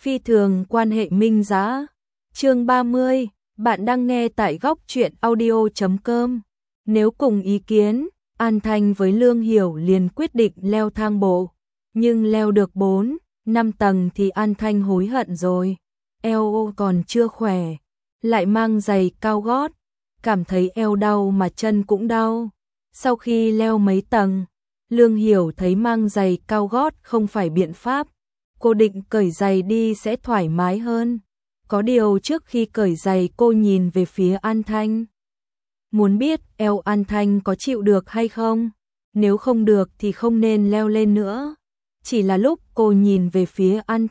Phi thường quan hệ minh dã. Chương 30, bạn đang nghe tại góc truyện audio.com. Nếu cùng ý kiến, An Thanh với Lương Hiểu liền quyết định leo thang bộ, nhưng leo được 4, 5 tầng thì An Thanh hối hận rồi. Eo còn chưa khỏe, lại mang giày cao gót, cảm thấy eo đau mà chân cũng đau. Sau khi leo mấy tầng, Lương Hiểu thấy mang giày cao gót không phải biện pháp. Cô định cởi giày đi sẽ thoải mái hơn. Có điều trước khi cởi giày cô nhìn về phía An Thanh. Muốn biết eo An Thanh có chịu được hay không? Nếu không được thì không nên leo lên nữa. Chỉ là lúc cô nhìn về phía An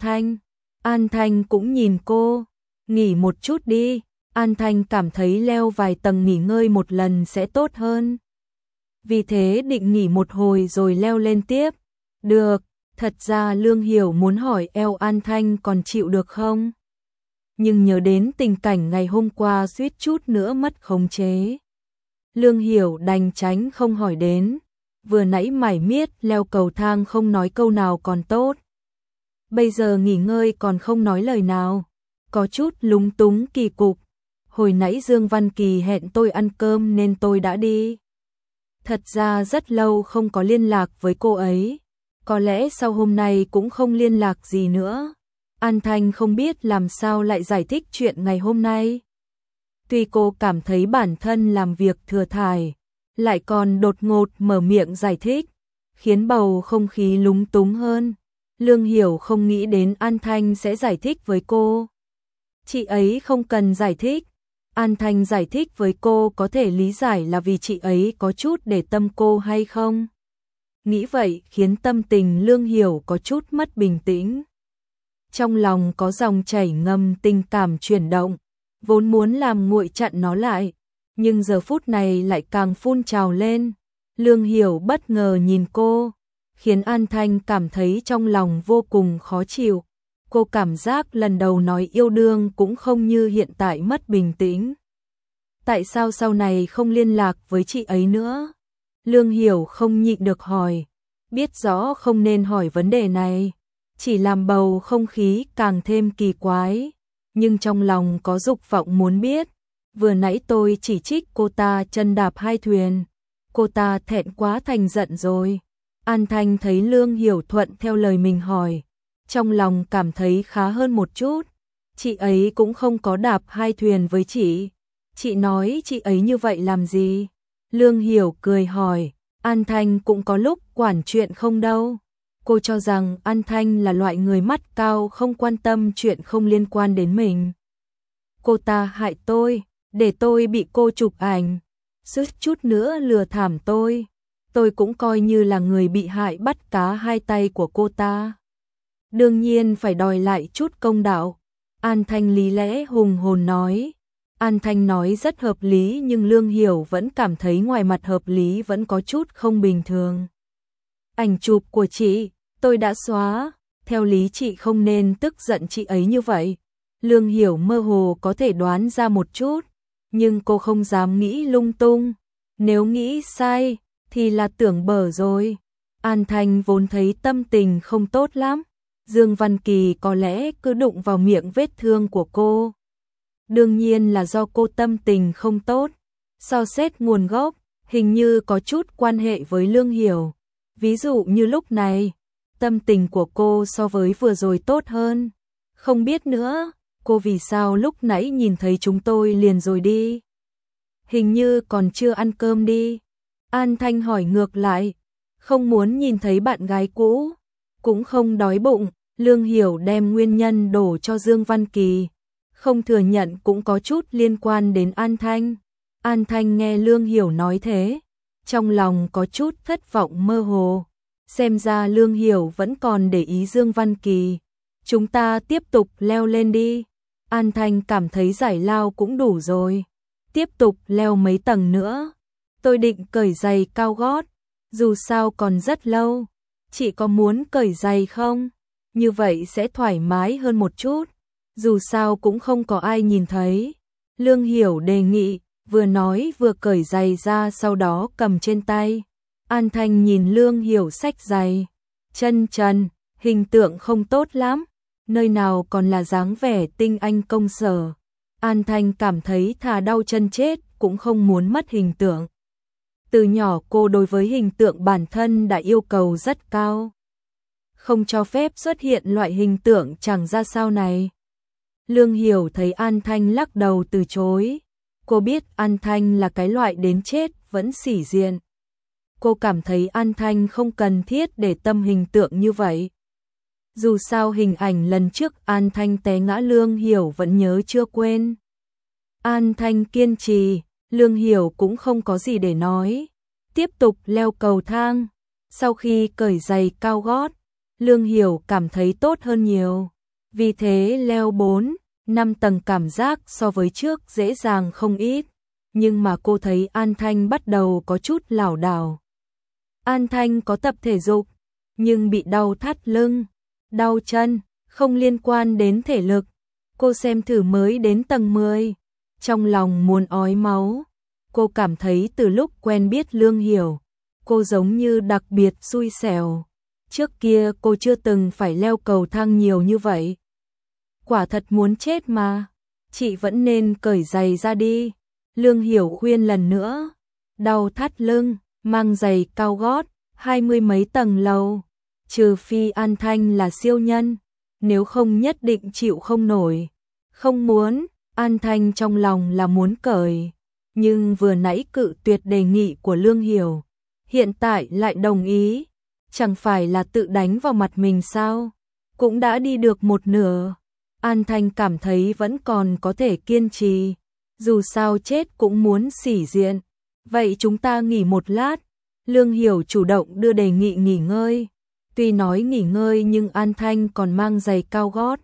Thanh cũng nhìn cô. Nghỉ một chút đi. An Thanh cảm thấy leo vài tầng nghỉ ngơi một lần sẽ tốt hơn. Vì thế định nghỉ một hồi rồi leo lên tiếp. Được, thật ra Lương Hiểu muốn hỏi eo An Thanh còn chịu được không? Nhưng nhớ đến tình cảnh ngày hôm qua suýt chút nữa mất khống chế. Lương Hiểu đành tránh không hỏi đến. Vừa nãy mải miết leo cầu thang không nói câu nào còn tốt. Bây giờ nghỉ ngơi còn không nói lời nào. Có chút lúng túng kỳ cục. Hồi nãy Dương Văn Kỳ hẹn tôi ăn cơm nên tôi đã đi. Thật ra rất lâu không có liên lạc với cô ấy. Có lẽ sau hôm nay cũng không liên lạc gì nữa. An Thanh không biết làm sao lại giải thích chuyện ngày hôm nay. Tuy cô cảm thấy bản thân làm việc thừa thải, lại còn đột ngột mở miệng giải thích, khiến bầu không khí lúng túng hơn. Lương Hiểu không nghĩ đến An Thanh sẽ giải thích với cô. Chị ấy không cần giải thích. An Thanh giải thích với cô có thể lý giải là vì chị ấy có chút để tâm cô hay không. Nghĩ vậy khiến tâm tình Lương Hiểu có chút mất bình tĩnh. Trong lòng có dòng chảy ngầm tình cảm chuyển động, vốn muốn làm nguội chặn nó lại, nhưng giờ phút này lại càng phun trào lên. Lương Hiểu bất ngờ nhìn cô, khiến An Thanh cảm thấy trong lòng vô cùng khó chịu. Cô cảm giác lần đầu nói yêu đương cũng không như hiện tại mất bình tĩnh. Tại sao sau này không liên lạc với chị ấy nữa? Lương Hiểu không nhịn được hỏi, biết rõ không nên hỏi vấn đề này, chỉ làm bầu không khí càng thêm kỳ quái, nhưng trong lòng có dục vọng muốn biết. Vừa nãy tôi chỉ trích cô ta chân đạp hai thuyền, cô ta thẹn quá thành giận rồi. An Thanh thấy Lương Hiểu thuận theo lời mình hỏi, trong lòng cảm thấy khá hơn một chút. Chị ấy cũng không có đạp hai thuyền với chị. Chị nói chị ấy như vậy làm gì? Lương Hiểu cười hỏi. An Thanh cũng có lúc quản chuyện không đâu. Cô cho rằng An Thanh là loại người mắt cao không quan tâm chuyện không liên quan đến mình. Cô ta hại tôi, để tôi bị cô chụp ảnh, suýt chút nữa lừa thảm tôi. Tôi cũng coi như là người bị hại bắt cá hai tay của cô ta. Đương nhiên phải đòi lại chút công đạo. An Thanh lý lẽ hùng hồn nói. An Thanh nói rất hợp lý nhưng Lương Hiểu vẫn cảm thấy ngoài mặt hợp lý vẫn có chút không bình thường. Ảnh chụp của chị, tôi đã xóa, theo lý chị không nên tức giận chị ấy như vậy. Lương Hiểu mơ hồ có thể đoán ra một chút, nhưng cô không dám nghĩ lung tung. Nếu nghĩ sai, thì là tưởng bở rồi. An Thanh vốn thấy tâm tình không tốt lắm. Dương Văn Kỳ có lẽ cứ đụng vào miệng vết thương của cô. Đương nhiên là do cô tâm tình không tốt. So xét nguồn gốc, hình như có chút quan hệ với Lương Hiểu. Ví dụ như lúc này, tâm tình của cô so với vừa rồi tốt hơn. Không biết nữa, cô vì sao lúc nãy nhìn thấy chúng tôi liền rồi đi? Hình như còn chưa ăn cơm đi. An Thanh hỏi ngược lại, không muốn nhìn thấy bạn gái cũ, cũng không đói bụng. Lương Hiểu đem nguyên nhân đổ cho Dương Văn Kỳ, không thừa nhận cũng có chút liên quan đến An Thanh. An Thanh nghe Lương Hiểu nói thế, trong lòng có chút thất vọng mơ hồ. Xem ra Lương Hiểu vẫn còn để ý Dương Văn Kỳ. Chúng ta tiếp tục leo lên đi. An Thanh cảm thấy giải lao cũng đủ rồi. Tiếp tục leo mấy tầng nữa. Tôi định cởi giày cao gót, dù sao còn rất lâu. Chị có muốn cởi giày không? Như vậy sẽ thoải mái hơn một chút. Dù sao cũng không có ai nhìn thấy. Lương Hiểu đề nghị, vừa nói vừa cởi giày ra sau đó cầm trên tay. An Thanh nhìn Lương Hiểu xách giày, chân trần, hình tượng không tốt lắm. nơi nào còn là dáng vẻ tinh anh công sở. An Thanh cảm thấy thà đau chân chết cũng không muốn mất hình tượng. Từ nhỏ cô đối với hình tượng bản thân đã yêu cầu rất cao. Không cho phép xuất hiện loại hình tượng chẳng ra sao này. Lương Hiểu thấy An Thanh lắc đầu từ chối. Cô biết An Thanh là cái loại đến chết vẫn sĩ diện. Cô cảm thấy An Thanh không cần thiết để tâm hình tượng như vậy. Dù sao hình ảnh lần trước An Thanh té ngã Lương Hiểu vẫn nhớ chưa quên. An Thanh kiên trì, Lương Hiểu cũng không có gì để nói. Tiếp tục leo cầu thang. Sau khi cởi giày cao gót, Lương Hiểu cảm thấy tốt hơn nhiều. Vì thế leo 4-5 tầng cảm giác so với trước dễ dàng không ít. Nhưng mà cô thấy An Thanh bắt đầu có chút lảo đảo. An Thanh có tập thể dục, nhưng bị đau thắt lưng, đau chân, không liên quan đến thể lực. Cô xem thử mới đến tầng 10, trong lòng muốn ói máu. Cô cảm thấy từ lúc quen biết Lương Hiểu, cô giống như đặc biệt xui xẻo. Trước kia cô chưa từng phải leo cầu thang nhiều như vậy. Quả thật muốn chết mà, chị vẫn nên cởi giày ra đi. Lương Hiểu khuyên lần nữa, đau thắt lưng, mang giày cao gót, 20 mấy tầng lầu. Trừ phi An Thanh là siêu nhân, nếu không nhất định chịu không nổi. Không muốn, An Thanh trong lòng là muốn cởi. Nhưng vừa nãy cự tuyệt đề nghị của Lương Hiểu, hiện tại lại đồng ý. Chẳng phải là tự đánh vào mặt mình sao? Cũng đã đi được một nửa. An Thanh cảm thấy vẫn còn có thể kiên trì. Dù sao chết cũng muốn sĩ diện. Vậy chúng ta nghỉ một lát. Lương Hiểu chủ động đưa đề nghị nghỉ ngơi. Tuy nói nghỉ ngơi nhưng An Thanh còn mang giày cao gót.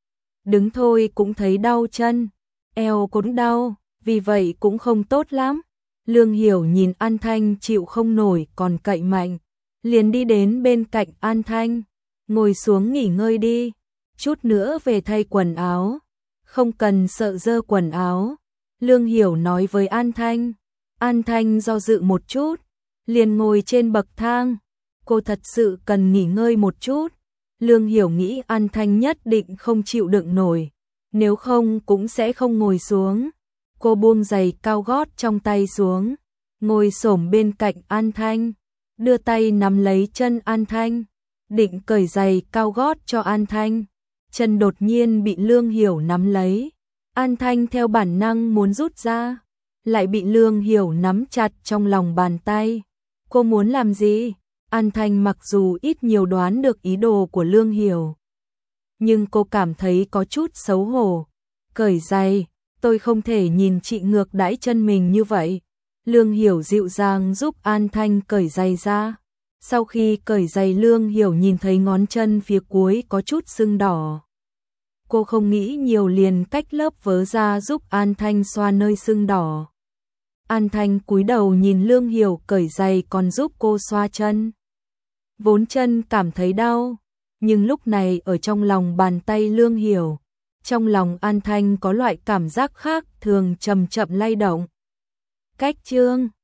Đứng thôi cũng thấy đau chân. Eo cũng đau, vì vậy cũng không tốt lắm. Lương Hiểu nhìn An Thanh chịu không nổi còn cậy mạnh. Liền đi đến bên cạnh An Thanh. Ngồi xuống nghỉ ngơi đi. Chút nữa về thay quần áo. Không cần sợ dơ quần áo. Lương Hiểu nói với An Thanh. An Thanh do dự một chút. Liền ngồi trên bậc thang. Cô thật sự cần nghỉ ngơi một chút. Lương Hiểu nghĩ An Thanh nhất định không chịu đựng nổi. Nếu không cũng sẽ không ngồi xuống. Cô buông giày cao gót trong tay xuống. Ngồi xổm bên cạnh An Thanh. Đưa tay nắm lấy chân An Thanh. Định cởi giày cao gót cho An Thanh. Chân đột nhiên bị Lương Hiểu nắm lấy. An Thanh theo bản năng muốn rút ra. Lại bị Lương Hiểu nắm chặt trong lòng bàn tay. Cô muốn làm gì? An Thanh mặc dù ít nhiều đoán được ý đồ của Lương Hiểu. Nhưng cô cảm thấy có chút xấu hổ. Cởi giày, tôi không thể nhìn chị ngược đãi chân mình như vậy. Lương Hiểu dịu dàng giúp An Thanh cởi giày ra. Sau khi cởi giày Lương Hiểu nhìn thấy ngón chân phía cuối có chút sưng đỏ. Cô không nghĩ nhiều liền cách lớp vớ ra giúp An Thanh xoa nơi sưng đỏ. An Thanh cúi đầu nhìn Lương Hiểu cởi giày còn giúp cô xoa chân. Vốn chân cảm thấy đau, nhưng lúc này ở trong lòng bàn tay Lương Hiểu, trong lòng An Thanh có loại cảm giác khác thường chậm chậm lay động. Cách chương